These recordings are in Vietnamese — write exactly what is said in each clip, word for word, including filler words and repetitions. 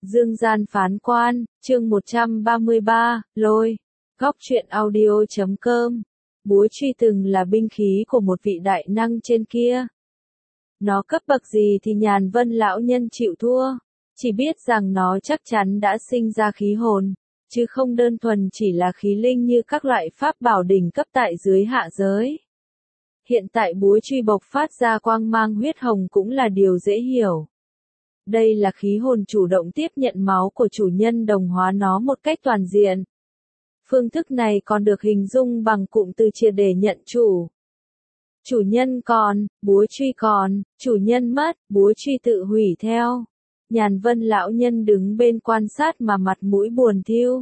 Dương gian phán quan, chương một trăm ba mươi ba, lôi. Góc truyện audio chấm com. Búa truy từng là binh khí của một vị đại năng trên kia. Nó cấp bậc gì thì Nhàn Vân lão nhân chịu thua, chỉ biết rằng nó chắc chắn đã sinh ra khí hồn, chứ không đơn thuần chỉ là khí linh như các loại pháp bảo đỉnh cấp tại dưới hạ giới. Hiện tại búa truy bộc phát ra quang mang huyết hồng cũng là điều dễ hiểu. Đây là khí hồn chủ động tiếp nhận máu của chủ nhân đồng hóa nó một cách toàn diện. Phương thức này còn được hình dung bằng cụm từ triệt để nhận chủ. Chủ nhân còn, búa truy còn, chủ nhân mất, búa truy tự hủy theo. Nhàn Vân lão nhân đứng bên quan sát mà mặt mũi buồn thiu.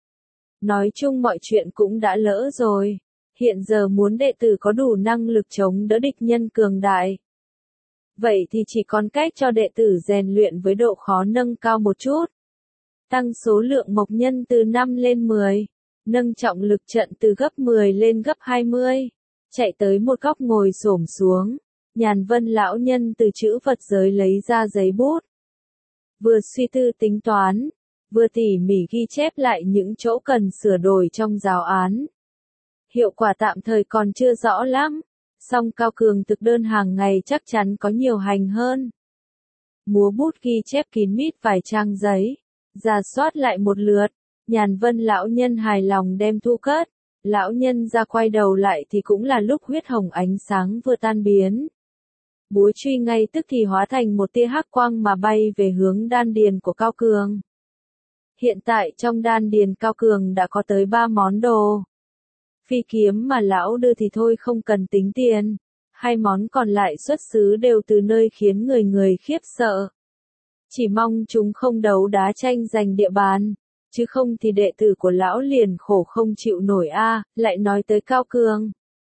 Nói chung mọi chuyện cũng đã lỡ rồi. Hiện giờ muốn đệ tử có đủ năng lực chống đỡ địch nhân cường đại. Vậy thì chỉ còn cách cho đệ tử rèn luyện với độ khó nâng cao một chút. Tăng số lượng mộc nhân từ năm lên mười. Nâng trọng lực trận từ gấp mười lên gấp hai mươi. Chạy tới một góc ngồi xổm xuống. Nhàn Vân lão nhân từ chữ vật giới lấy ra giấy bút. Vừa suy tư tính toán, vừa tỉ mỉ ghi chép lại những chỗ cần sửa đổi trong giáo án. Hiệu quả tạm thời còn chưa rõ lắm, song Cao Cường thực đơn hàng ngày chắc chắn có nhiều hành hơn. Múa bút ghi chép kín mít vài trang giấy, rà soát lại một lượt, Nhàn Vân lão nhân hài lòng đem thu cất. Lão nhân ra quay đầu lại thì cũng là lúc huyết hồng ánh sáng vừa tan biến. Búa truy ngay tức thì hóa thành một tia hắc quang mà bay về hướng đan điền của Cao Cường. Hiện tại trong đan điền Cao Cường đã có tới ba món đồ. Phi kiếm mà lão đưa thì thôi không cần tính tiền. Hai món còn lại xuất xứ đều từ nơi khiến người người khiếp sợ. Chỉ mong chúng không đấu đá tranh giành địa bàn. Chứ không thì đệ tử của lão liền khổ không chịu nổi a. Lại nói tới Cao Cường.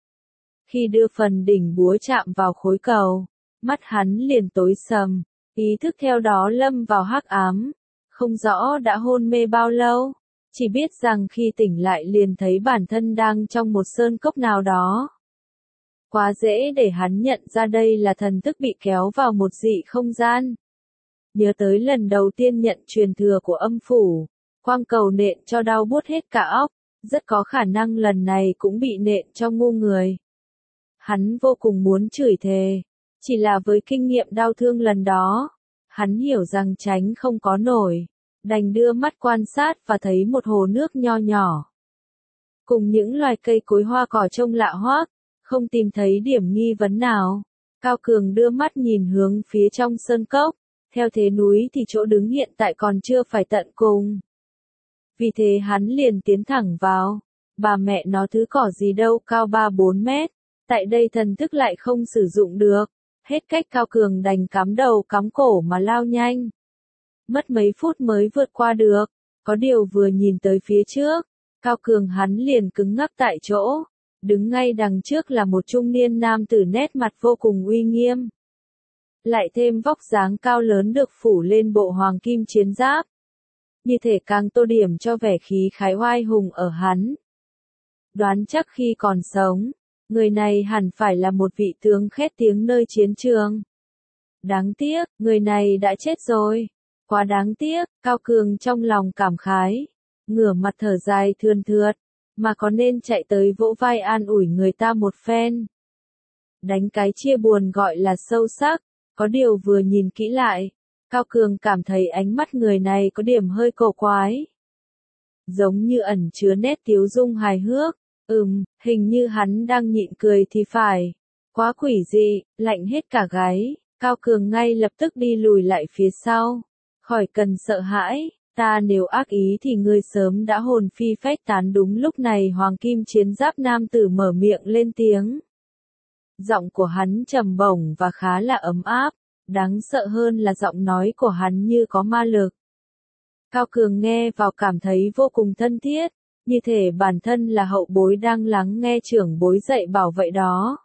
Khi đưa phần đỉnh búa chạm vào khối cầu, mắt hắn liền tối sầm, ý thức theo đó lâm vào hắc ám. Không rõ đã hôn mê bao lâu, chỉ biết rằng khi tỉnh lại liền thấy bản thân đang trong một sơn cốc nào đó. Quá dễ để hắn nhận ra đây là thần thức bị kéo vào một dị không gian. Nhớ tới lần đầu tiên nhận truyền thừa của âm phủ, quang cầu nện cho đau buốt hết cả óc, rất có khả năng lần này cũng bị nện cho ngu người. Hắn vô cùng muốn chửi thề, chỉ là với kinh nghiệm đau thương lần đó, hắn hiểu rằng tránh không có nổi, đành đưa mắt quan sát và thấy một hồ nước nho nhỏ. Cùng những loài cây cối hoa cỏ trông lạ hoắc, không tìm thấy điểm nghi vấn nào. Cao Cường đưa mắt nhìn hướng phía trong sơn cốc, theo thế núi thì chỗ đứng hiện tại còn chưa phải tận cùng. Vì thế hắn liền tiến thẳng vào, bà mẹ nó thứ cỏ gì đâu cao ba bốn mét, tại đây thần thức lại không sử dụng được, hết cách Cao Cường đành cắm đầu cắm cổ mà lao nhanh. Mất mấy phút mới vượt qua được, có điều vừa nhìn tới phía trước, Cao Cường hắn liền cứng ngắc tại chỗ, đứng ngay đằng trước là một trung niên nam tử nét mặt vô cùng uy nghiêm. Lại thêm vóc dáng cao lớn được phủ lên bộ hoàng kim chiến giáp. Như thể càng tô điểm cho vẻ khí khái oai hùng ở hắn. Đoán chắc khi còn sống, người này hẳn phải là một vị tướng khét tiếng nơi chiến trường. Đáng tiếc, người này đã chết rồi. Quá đáng tiếc, Cao Cường trong lòng cảm khái. Ngửa mặt thở dài thườn thượt, mà có nên chạy tới vỗ vai an ủi người ta một phen. Đánh cái chia buồn gọi là sâu sắc, có điều vừa nhìn kỹ lại. Cao Cường cảm thấy ánh mắt người này có điểm hơi cổ quái. Giống như ẩn chứa nét tiếu dung hài hước, ừm, hình như hắn đang nhịn cười thì phải. Quá quỷ dị, lạnh hết cả gáy, Cao Cường ngay lập tức đi lùi lại phía sau. Khỏi cần sợ hãi, ta nếu ác ý thì ngươi sớm đã hồn phi phách tán. Đúng lúc này hoàng kim chiến giáp nam tử mở miệng lên tiếng. Giọng của hắn trầm bổng và khá là ấm áp. Đáng sợ hơn là giọng nói của hắn như có ma lực. Cao Cường nghe vào cảm thấy vô cùng thân thiết, như thể bản thân là hậu bối đang lắng nghe trưởng bối dạy bảo vậy đó.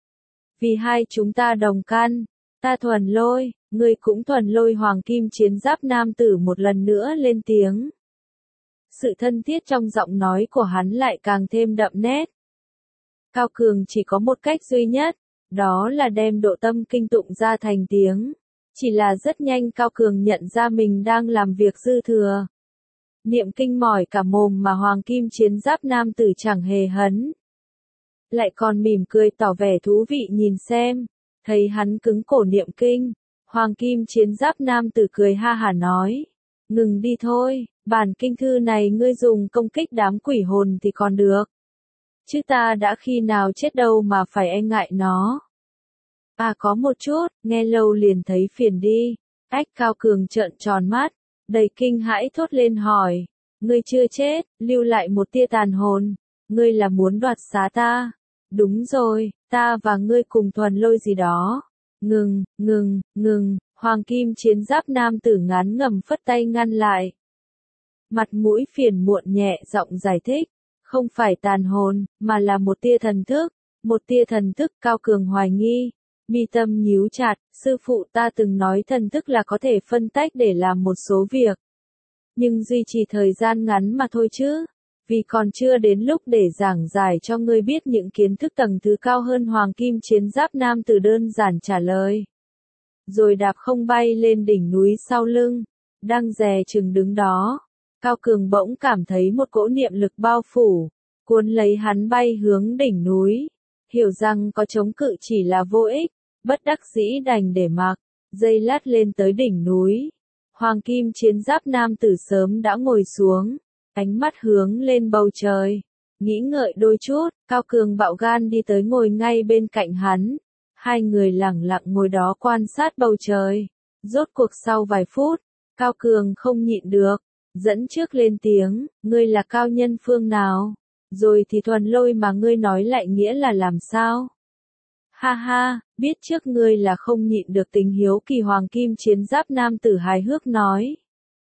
Vì hai chúng ta đồng căn, ta thuần lôi, ngươi cũng thuần lôi. Hoàng kim chiến giáp nam tử một lần nữa lên tiếng. Sự thân thiết trong giọng nói của hắn lại càng thêm đậm nét. Cao Cường chỉ có một cách duy nhất. Đó là đem độ tâm kinh tụng ra thành tiếng. Chỉ là rất nhanh Cao Cường nhận ra mình đang làm việc dư thừa. Niệm kinh mỏi cả mồm mà Hoàng Kim Chiến Giáp nam tử chẳng hề hấn. Lại còn mỉm cười tỏ vẻ thú vị nhìn xem. Thấy hắn cứng cổ niệm kinh, Hoàng Kim Chiến Giáp nam tử cười ha hả nói. Ngừng đi thôi, bản kinh thư này ngươi dùng công kích đám quỷ hồn thì còn được. Chứ ta đã khi nào chết đâu mà phải e ngại nó. À có một chút, nghe lâu liền thấy phiền đi. Ách Cao Cường trợn tròn mắt, đầy kinh hãi thốt lên hỏi. Ngươi chưa chết, lưu lại một tia tàn hồn. Ngươi là muốn đoạt xá ta. Đúng rồi, ta và ngươi cùng thuần lôi gì đó. Ngừng, ngừng, ngừng, Hoàng Kim Chiến Giáp nam tử ngán ngầm phất tay ngăn lại. Mặt mũi phiền muộn nhẹ giọng giải thích. Không phải tàn hồn, mà là một tia thần thức. Một tia thần thức. Cao Cường hoài nghi. Mi tâm nhíu chặt, sư phụ ta từng nói thần thức là có thể phân tách để làm một số việc. Nhưng duy trì thời gian ngắn mà thôi chứ. Vì còn chưa đến lúc để giảng giải cho ngươi biết những kiến thức tầng thứ cao hơn. Hoàng Kim Chiến Giáp nam tử đơn giản trả lời. Rồi đạp không bay lên đỉnh núi sau lưng. Đang dè chừng đứng đó. Cao Cường bỗng cảm thấy một cỗ niệm lực bao phủ. Cuốn lấy hắn bay hướng đỉnh núi. Hiểu rằng có chống cự chỉ là vô ích. Bất đắc dĩ đành để mặc. Dây lát lên tới đỉnh núi. Hoàng Kim Chiến Giáp nam tử sớm đã ngồi xuống. Ánh mắt hướng lên bầu trời. Nghĩ ngợi đôi chút, Cao Cường bạo gan đi tới ngồi ngay bên cạnh hắn. Hai người lẳng lặng ngồi đó quan sát bầu trời. Rốt cuộc sau vài phút, Cao Cường không nhịn được. Dẫn trước lên tiếng, ngươi là cao nhân phương nào? Rồi thì thuần lôi mà ngươi nói lại nghĩa là làm sao? Ha ha, biết trước ngươi là không nhịn được tình hiếu kỳ. Hoàng Kim Chiến Giáp nam tử hài hước nói.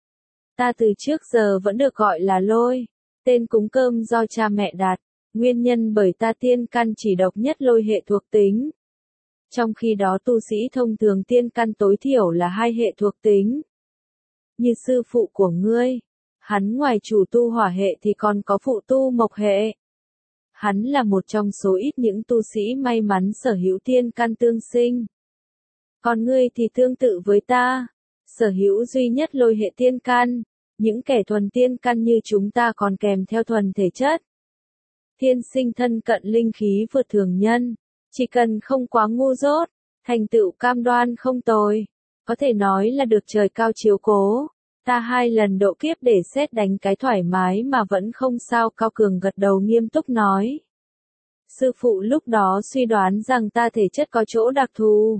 Ta từ trước giờ vẫn được gọi là lôi. Tên cúng cơm do cha mẹ đặt. Nguyên nhân bởi ta tiên căn chỉ độc nhất lôi hệ thuộc tính. Trong khi đó tu sĩ thông thường tiên căn tối thiểu là hai hệ thuộc tính. Như sư phụ của ngươi. Hắn ngoài chủ tu hỏa hệ thì còn có phụ tu mộc hệ. Hắn là một trong số ít những tu sĩ may mắn sở hữu tiên căn tương sinh. Còn ngươi thì tương tự với ta. Sở hữu duy nhất lôi hệ tiên căn. Những kẻ thuần tiên căn như chúng ta còn kèm theo thuần thể chất. Thiên sinh thân cận linh khí vượt thường nhân. Chỉ cần không quá ngu dốt, thành tựu cam đoan không tồi. Có thể nói là được trời cao chiếu cố. Ta hai lần độ kiếp để xét đánh cái thoải mái mà vẫn không sao. Cao Cường gật đầu nghiêm túc nói. Sư phụ lúc đó suy đoán rằng ta thể chất có chỗ đặc thù.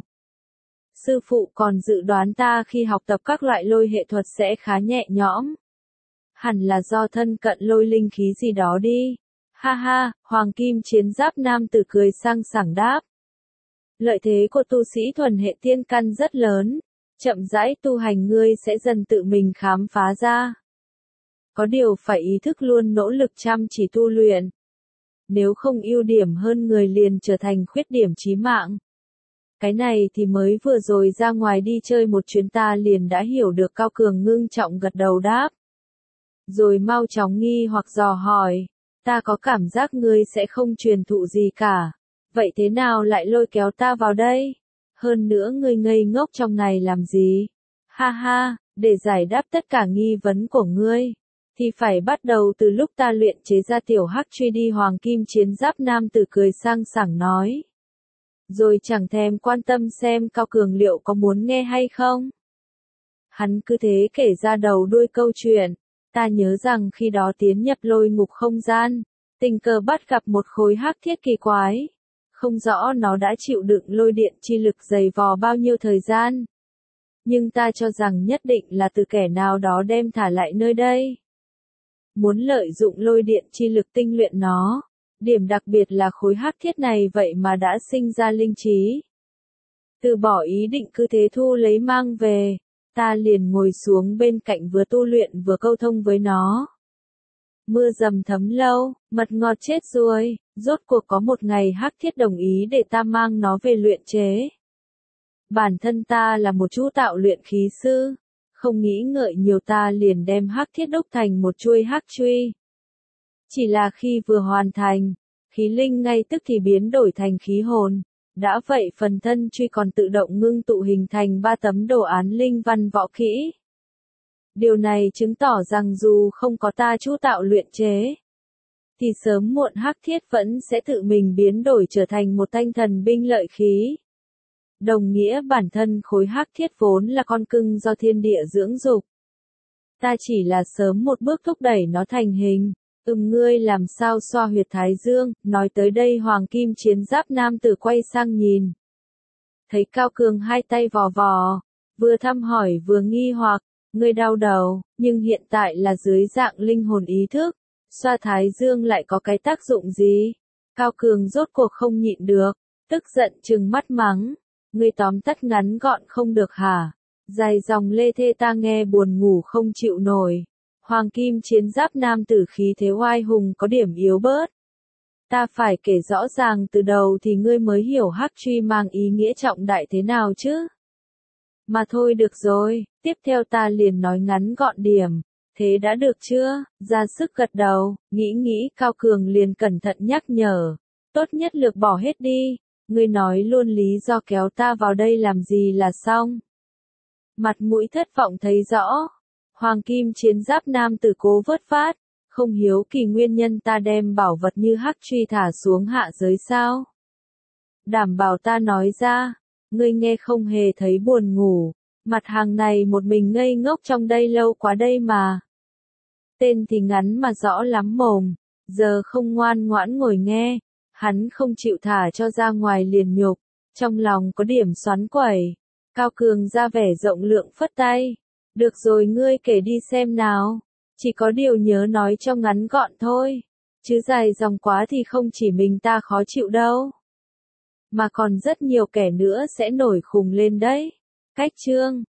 Sư phụ còn dự đoán ta khi học tập các loại lôi hệ thuật sẽ khá nhẹ nhõm. Hẳn là do thân cận lôi linh khí gì đó đi. Ha ha, Hoàng Kim Chiến Giáp nam tử cười sang sảng đáp. Lợi thế của tu sĩ thuần hệ tiên căn rất lớn. Chậm rãi tu hành ngươi sẽ dần tự mình khám phá ra. Có điều phải ý thức luôn nỗ lực chăm chỉ tu luyện. Nếu không ưu điểm hơn người liền trở thành khuyết điểm chí mạng. Cái này thì mới vừa rồi ra ngoài đi chơi một chuyến ta liền đã hiểu được. Cao Cường ngưng trọng gật đầu đáp. Rồi mau chóng nghi hoặc dò hỏi. Ta có cảm giác ngươi sẽ không truyền thụ gì cả. Vậy thế nào lại lôi kéo ta vào đây? Hơn nữa ngươi ngây ngốc trong này làm gì? Ha ha, để giải đáp tất cả nghi vấn của ngươi. Thì phải bắt đầu từ lúc ta luyện chế ra tiểu hắc truy đi. Hoàng Kim Chiến Giáp nam tử cười sang sảng nói. Rồi chẳng thèm quan tâm xem Cao Cường liệu có muốn nghe hay không. Hắn cứ thế kể ra đầu đuôi câu chuyện. Ta nhớ rằng khi đó tiến nhập lôi ngục không gian, tình cờ bắt gặp một khối hắc thiết kỳ quái. Không rõ nó đã chịu đựng lôi điện chi lực dày vò bao nhiêu thời gian. Nhưng ta cho rằng nhất định là từ kẻ nào đó đem thả lại nơi đây. Muốn lợi dụng lôi điện chi lực tinh luyện nó. Điểm đặc biệt là khối hắc thiết này vậy mà đã sinh ra linh trí. Từ bỏ ý định cứ thế thu lấy mang về. Ta liền ngồi xuống bên cạnh vừa tu luyện vừa câu thông với nó. Mưa dầm thấm lâu, mật ngọt chết ruồi, rốt cuộc có một ngày hắc thiết đồng ý để ta mang nó về luyện chế. Bản thân ta là một chú tạo luyện khí sư, không nghĩ ngợi nhiều ta liền đem hắc thiết đúc thành một chuôi hắc truy. Chỉ là khi vừa hoàn thành, khí linh ngay tức thì biến đổi thành khí hồn, Đã vậy phần thân truy còn tự động ngưng tụ hình thành ba tấm đồ án linh văn võ kỹ. Điều này chứng tỏ rằng dù không có ta chú tạo luyện chế, thì sớm muộn Hắc Thiết vẫn sẽ tự mình biến đổi trở thành một thanh thần binh lợi khí. Đồng nghĩa bản thân khối Hắc Thiết vốn là con cưng do thiên địa dưỡng dục. Ta chỉ là sớm một bước thúc đẩy nó thành hình. Ừm ngươi làm sao xoa huyệt thái dương, nói tới đây hoàng kim chiến giáp nam tử quay sang nhìn. Thấy Cao Cường hai tay vò vò, vừa thăm hỏi vừa nghi hoặc, ngươi đau đầu, nhưng hiện tại là dưới dạng linh hồn ý thức, xoa thái dương lại có cái tác dụng gì? Cao Cường rốt cuộc không nhịn được, tức giận trừng mắt mắng, ngươi tóm tắt ngắn gọn không được hả? Dài dòng lê thê ta nghe buồn ngủ không chịu nổi. Hoàng kim chiến giáp nam tử khí thế oai hùng có điểm yếu bớt. Ta phải kể rõ ràng từ đầu thì ngươi mới hiểu hắc truy mang ý nghĩa trọng đại thế nào chứ. Mà thôi được rồi, tiếp theo ta liền nói ngắn gọn điểm. Thế đã được chưa? Ra sức gật đầu, nghĩ nghĩ Cao Cường liền cẩn thận nhắc nhở. Tốt nhất lược bỏ hết đi, ngươi nói luôn lý do kéo ta vào đây làm gì là xong. Mặt mũi thất vọng thấy rõ. Hoàng kim chiến giáp nam tử cố vớt phát, không hiếu kỳ nguyên nhân ta đem bảo vật như hắc truy thả xuống hạ giới sao. Đảm bảo ta nói ra, ngươi nghe không hề thấy buồn ngủ, mặt hàng này một mình ngây ngốc trong đây lâu quá đây mà. Tên thì ngắn mà rõ lắm mồm, giờ không ngoan ngoãn ngồi nghe, hắn không chịu thả cho ra ngoài liền nhục, trong lòng có điểm xoắn quẩy. Cao Cường ra vẻ rộng lượng phất tay. Được rồi ngươi kể đi xem nào, chỉ có điều nhớ nói cho ngắn gọn thôi, chứ dài dòng quá thì không chỉ mình ta khó chịu đâu, mà còn rất nhiều kẻ nữa sẽ nổi khùng lên đấy. Cách chương